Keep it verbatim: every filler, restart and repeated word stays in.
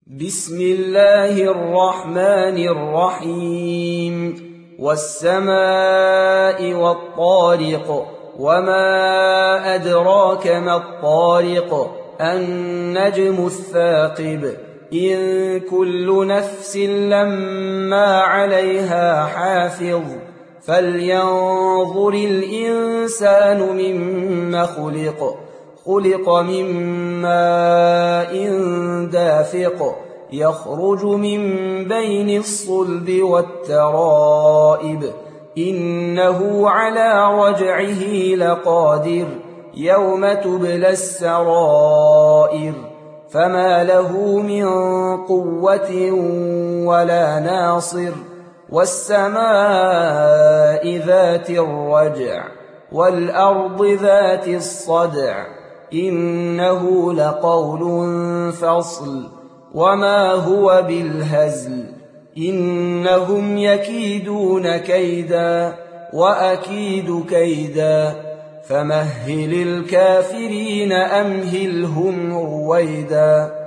بسم الله الرحمن الرحيم والسماء والطارق وما أدراك ما الطارق النجم الثاقب إن كل نفس لما عليها حافظ فلينظر الإنسان مما خلق خلق من ماء دافق يخرج من بين الصلب والترائب إنه على رجعه لقادر يوم تبلى السرائر فما له من قوة ولا ناصر والسماء ذات الرجع والأرض ذات الصدع إنه لقول فصل وما هو بالهزل إنهم يكيدون كيدا وأكيد كيدا فمهل الكافرين أمهلهم رويدا